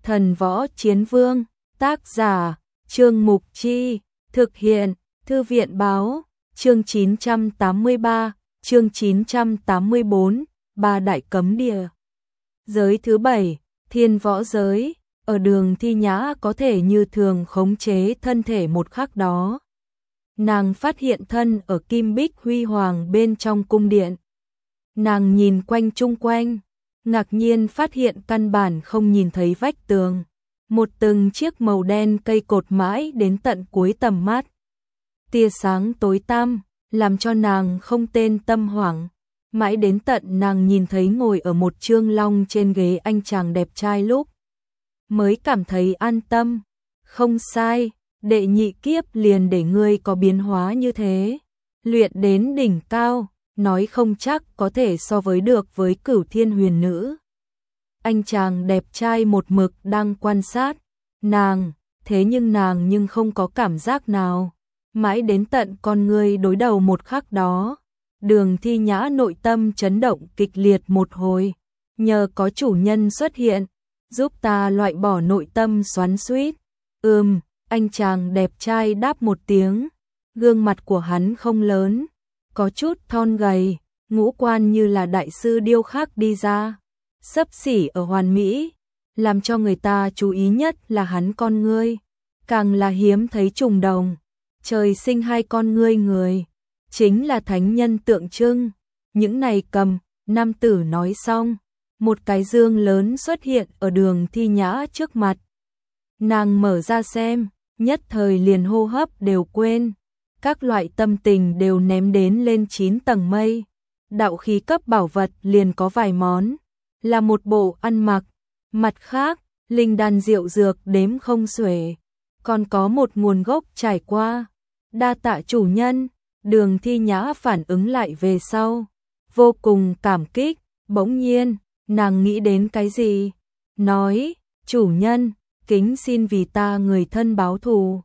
Thần Võ Chiến Vương, tác giả, Trương Mục Chi, thực hiện, Thư viện Báo, chương 983, chương 984, Ba Đại Cấm Địa. Giới thứ 7, Thiên Võ Giới, ở Đường Thi Nhã có thể như thường khống chế thân thể một khắc đó. Nàng phát hiện thân ở kim bích huy hoàng bên trong cung điện. Nàng nhìn quanh chung quanh, ngạc nhiên phát hiện căn bản không nhìn thấy vách tường. Một từng chiếc màu đen cây cột mãi đến tận cuối tầm mắt. Tia sáng tối tăm, làm cho nàng không tên tâm hoảng. Mãi đến tận nàng nhìn thấy ngồi ở một trương long trên ghế anh chàng đẹp trai lúc mới cảm thấy an tâm. Không sai, đệ nhị kiếp liền để ngươi có biến hóa như thế. Luyện đến đỉnh cao, nói không chắc có thể so với được với Cửu Thiên Huyền Nữ. Anh chàng đẹp trai một mực đang quan sát nàng, thế nhưng nàng không có cảm giác nào. Mãi đến tận con ngươi đối đầu một khắc đó, Đường Thi Nhã nội tâm chấn động kịch liệt một hồi. Nhờ có chủ nhân xuất hiện, giúp ta loại bỏ nội tâm xoắn xuýt. Anh chàng đẹp trai đáp một tiếng. Gương mặt của hắn không lớn, có chút thon gầy, ngũ quan như là đại sư điêu khắc đi ra, xấp xỉ ở hoàn mỹ. Làm cho người ta chú ý nhất là hắn con ngươi, càng là hiếm thấy trùng đồng. Trời sinh hai con ngươi người, chính là thánh nhân tượng trưng. Những này cầm, nam tử nói xong, một cái dương lớn xuất hiện ở Đường Thi Nhã trước mặt. Nàng mở ra xem, nhất thời liền hô hấp đều quên. Các loại tâm tình đều ném đến lên 9 tầng mây. Đạo khí cấp bảo vật liền có vài món, là một bộ ăn mặc. Mặt khác, linh đan rượu dược đếm không xuể, còn có một nguồn gốc trải qua. Đa tạ chủ nhân. Đường Thi Nhã phản ứng lại về sau, vô cùng cảm kích. Bỗng nhiên, nàng nghĩ đến cái gì? Nói, chủ nhân, kính xin vì ta người thân báo thù.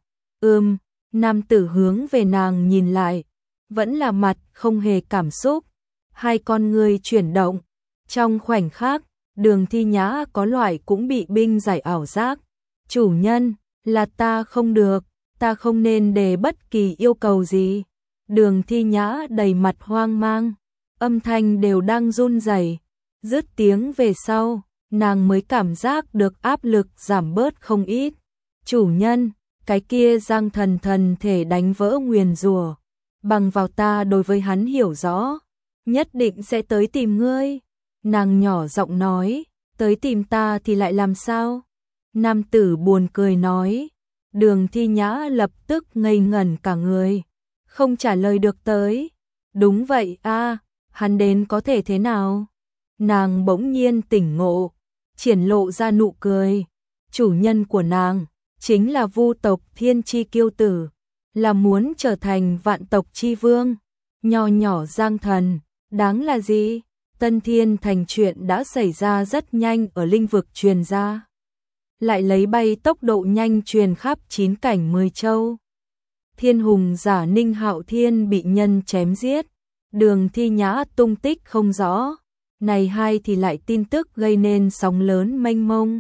Nam tử hướng về nàng nhìn lại, vẫn là mặt không hề cảm xúc. Hai con ngươi chuyển động. Trong khoảnh khắc, Đường Thi Nhã có loại cũng bị binh giải ảo giác. Chủ nhân, là ta không được, ta không nên đề bất kỳ yêu cầu gì. Đường Thi Nhã đầy mặt hoang mang, âm thanh đều đang run rẩy. Dứt tiếng về sau, nàng mới cảm giác được áp lực giảm bớt không ít. Chủ nhân, cái kia Giang Thần thần thể đánh vỡ nguyền rủa, bằng vào ta đối với hắn hiểu rõ, nhất định sẽ tới tìm ngươi. Nàng nhỏ giọng nói, tới tìm ta thì lại làm sao? Nam tử buồn cười nói. Đường Thi Nhã lập tức ngây ngẩn cả người, không trả lời được tới. Đúng vậy a, hắn đến có thể thế nào? Nàng bỗng nhiên tỉnh ngộ, triển lộ ra nụ cười. Chủ nhân của nàng chính là Vu tộc Thiên Chi Kiêu Tử, là muốn trở thành vạn tộc chi vương. Nho nhỏ Giang Thần, đáng là gì? Tân Thiên Thành chuyện đã xảy ra rất nhanh ở linh vực truyền ra, lại lấy bay tốc độ nhanh truyền khắp 9 cảnh 10 châu. Thiên hùng giả Ninh Hạo Thiên bị nhân chém giết, Đường Thi Nhã tung tích không rõ. Này hai thì lại tin tức gây nên sóng lớn mênh mông.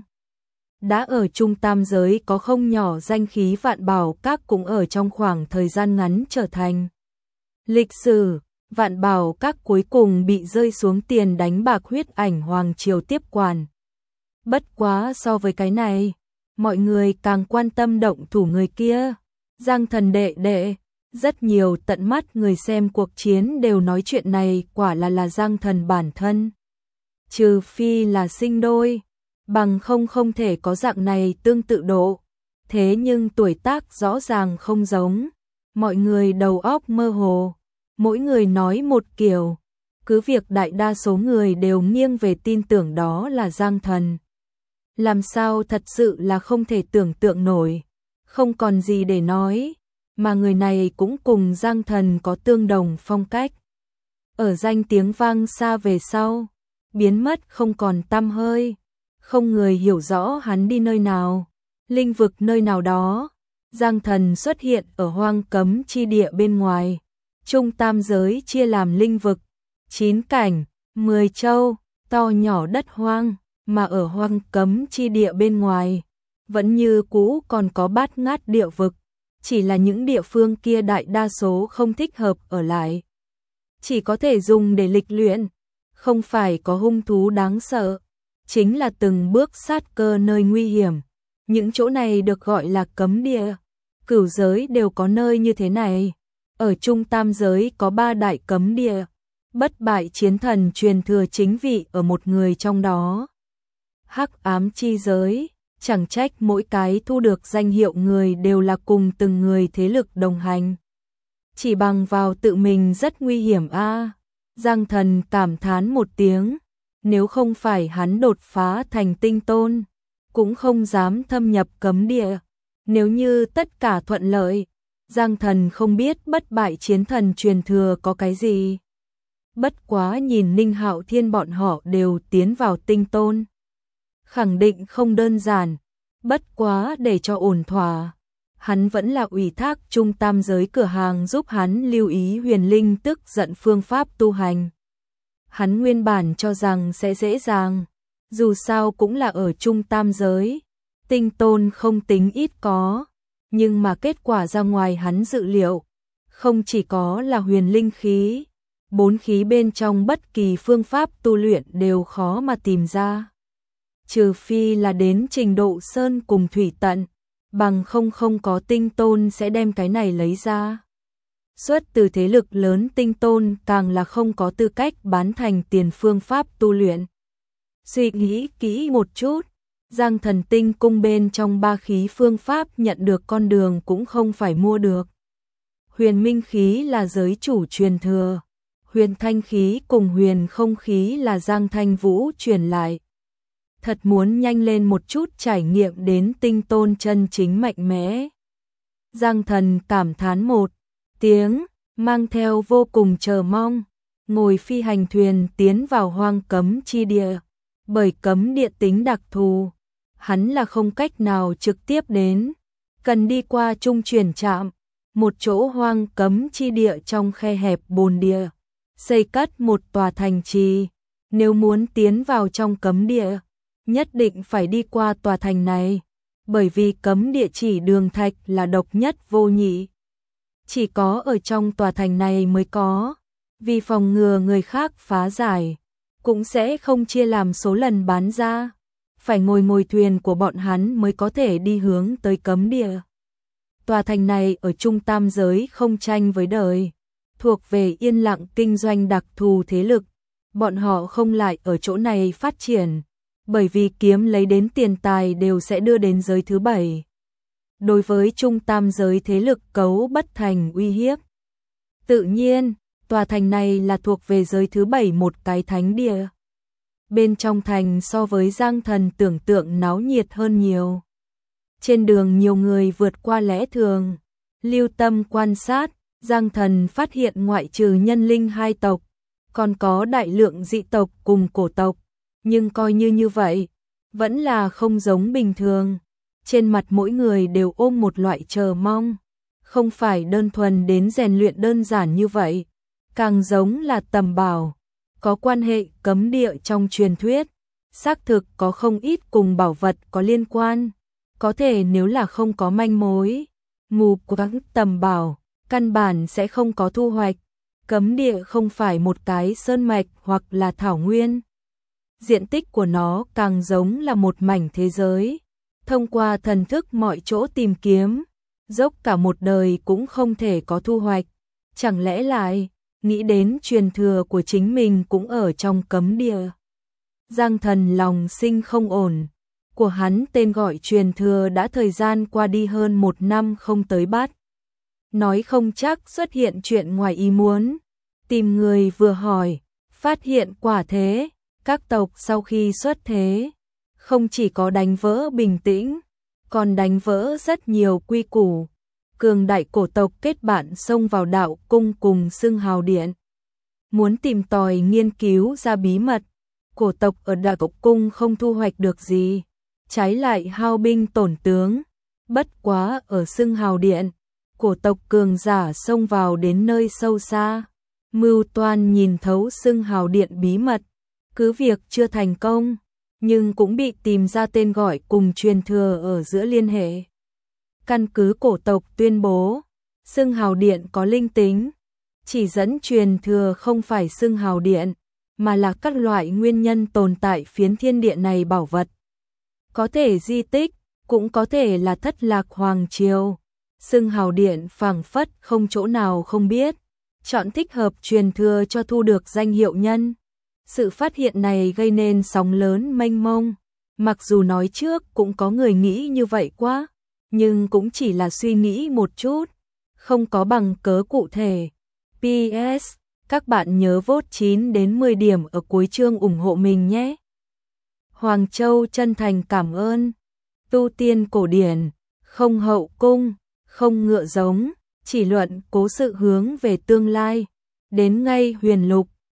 Đã ở Trung Tam giới có không nhỏ danh khí Vạn Bảo Các cũng ở trong khoảng thời gian ngắn trở thành lịch sử. Vạn Bảo Các cuối cùng bị rơi xuống tiền đánh bạc Huyết Ảnh Hoàng Triều tiếp quản. Bất quá so với cái này, mọi người càng quan tâm động thủ người kia, Giang Thần đệ đệ. Rất nhiều tận mắt người xem cuộc chiến đều nói chuyện này quả là Giang Thần bản thân. Trừ phi là sinh đôi, bằng không thể có dạng này tương tự độ. Thế nhưng tuổi tác rõ ràng không giống, mọi người đầu óc mơ hồ, mỗi người nói một kiểu. Cứ việc đại đa số người đều nghiêng về tin tưởng đó là Giang Thần. Làm sao thật sự là không thể tưởng tượng nổi, không còn gì để nói. Mà người này cũng cùng Giang Thần có tương đồng phong cách. Ở danh tiếng vang xa về sau, biến mất không còn tăm hơi. Không người hiểu rõ hắn đi nơi nào, linh vực nơi nào đó. Giang Thần xuất hiện ở hoang cấm chi địa bên ngoài. Trung Tam giới chia làm linh vực, 9 cảnh, 10 châu, to nhỏ đất hoang. mà ở hoang cấm chi địa bên ngoài, vẫn như cũ còn có bát ngát địa vực, chỉ là những địa phương kia đại đa số không thích hợp ở lại. Chỉ có thể dùng để lịch luyện, không phải có hung thú đáng sợ, chính là từng bước sát cơ nơi nguy hiểm. Những chỗ này được gọi là cấm địa, cửu giới đều có nơi như thế này. Ở trung tam giới có 3 đại cấm địa, bất bại chiến thần truyền thừa chính vị ở một người trong đó. Hắc ám chi giới, chẳng trách mỗi cái thu được danh hiệu người đều là cùng từng người thế lực đồng hành. Chỉ bằng vào tự mình rất nguy hiểm a. Giang Thần cảm thán một tiếng, nếu không phải hắn đột phá thành tinh tôn, cũng không dám thâm nhập cấm địa. Nếu như tất cả thuận lợi, Giang Thần không biết bất bại chiến thần truyền thừa có cái gì. Bất quá nhìn Ninh Hạo Thiên bọn họ đều tiến vào tinh tôn, khẳng định không đơn giản. Bất quá để cho ổn thỏa, hắn vẫn là ủy thác trung tam giới cửa hàng giúp hắn lưu ý huyền linh tức giận phương pháp tu hành. Hắn nguyên bản cho rằng sẽ dễ dàng, dù sao cũng là ở trung tam giới, tinh tôn không tính ít có, nhưng mà kết quả ra ngoài hắn dự liệu, không chỉ có là huyền linh khí, 4 khí bên trong bất kỳ phương pháp tu luyện đều khó mà tìm ra. Trừ phi là đến trình độ sơn cùng thủy tận, bằng không có tinh tôn sẽ đem cái này lấy ra. Xuất từ thế lực lớn tinh tôn càng là không có tư cách bán thành tiền phương pháp tu luyện. Suy nghĩ kỹ một chút, Giang Thần tinh cung bên trong 3 khí phương pháp nhận được con đường cũng không phải mua được. Huyền minh khí là giới chủ truyền thừa, huyền thanh khí cùng huyền không khí là Giang Thanh Vũ truyền lại. Thật muốn nhanh lên một chút trải nghiệm đến tinh tôn chân chính mạnh mẽ. Giang Thần cảm thán một tiếng, mang theo vô cùng chờ mong, ngồi phi hành thuyền tiến vào hoang cấm chi địa. Bởi cấm địa tính đặc thù, hắn là không cách nào trực tiếp đến, cần đi qua trung chuyển trạm, một chỗ hoang cấm chi địa trong khe hẹp bồn địa, xây cất một tòa thành trì. Nếu muốn tiến vào trong cấm địa, nhất định phải đi qua tòa thành này, bởi vì cấm địa chỉ đường thạch là độc nhất vô nhị. Chỉ có ở trong tòa thành này mới có, vì phòng ngừa người khác phá giải, cũng sẽ không chia làm số lần bán ra, phải ngồi thuyền của bọn hắn mới có thể đi hướng tới cấm địa. Tòa thành này ở trung tam giới không tranh với đời, thuộc về yên lặng kinh doanh đặc thù thế lực, bọn họ không lại ở chỗ này phát triển, bởi vì kiếm lấy đến tiền tài đều sẽ đưa đến giới thứ 7. Đối với trung tam giới thế lực cấu bất thành uy hiếp. Tự nhiên, tòa thành này là thuộc về giới thứ 7 một cái thánh địa. Bên trong thành so với Giang Thần tưởng tượng náo nhiệt hơn nhiều. Trên đường nhiều người vượt qua lẽ thường, lưu tâm quan sát, Giang Thần phát hiện ngoại trừ nhân linh 2 tộc, còn có đại lượng dị tộc cùng cổ tộc, nhưng coi như vậy, vẫn là không giống bình thường. Trên mặt mỗi người đều ôm một loại chờ mong, không phải đơn thuần đến rèn luyện đơn giản như vậy, càng giống là tầm bảo, có quan hệ cấm địa trong truyền thuyết, xác thực có không ít cùng bảo vật có liên quan, có thể nếu là không có manh mối, mù quáng tầm bảo, căn bản sẽ không có thu hoạch. Cấm địa không phải một cái sơn mạch hoặc là thảo nguyên, diện tích của nó càng giống là một mảnh thế giới. Thông qua thần thức mọi chỗ tìm kiếm, dốc cả một đời cũng không thể có thu hoạch. Chẳng lẽ lại, nghĩ đến truyền thừa của chính mình cũng ở trong cấm địa. Giang Thần lòng sinh không ổn, của hắn tên gọi truyền thừa đã thời gian qua đi hơn 1 năm không tới bắt. Nói không chắc xuất hiện chuyện ngoài ý muốn. Tìm người vừa hỏi, phát hiện quả thế, các tộc sau khi xuất thế, không chỉ có đánh vỡ bình tĩnh, còn đánh vỡ rất nhiều quy củ. Cường đại cổ tộc kết bạn xông vào đạo cung cùng xưng hào điện, muốn tìm tòi nghiên cứu ra bí mật. Cổ tộc ở đạo cung không thu hoạch được gì, trái lại hao binh tổn tướng. Bất quá ở xưng hào điện, cổ tộc cường giả xông vào đến nơi sâu xa, mưu toan nhìn thấu xưng hào điện bí mật, cứ việc chưa thành công, nhưng cũng bị tìm ra tên gọi cùng truyền thừa ở giữa liên hệ. Căn cứ cổ tộc tuyên bố, xưng hào điện có linh tính, chỉ dẫn truyền thừa không phải xưng hào điện, mà là các loại nguyên nhân tồn tại phiến thiên địa này bảo vật. Có thể di tích, cũng có thể là thất lạc hoàng triều. Xưng hào điện phảng phất không chỗ nào không biết, chọn thích hợp truyền thừa cho thu được danh hiệu nhân. Sự phát hiện này gây nên sóng lớn mênh mông, mặc dù nói trước cũng có người nghĩ như vậy quá, nhưng cũng chỉ là suy nghĩ một chút, không có bằng cớ cụ thể. PS, các bạn nhớ vote 9 đến 10 điểm ở cuối chương ủng hộ mình nhé. Hoàng Châu chân thành cảm ơn. Tu tiên cổ điển, không hậu cung, không ngựa giống, chỉ luận cố sự hướng về tương lai. Đến ngay huyền lục,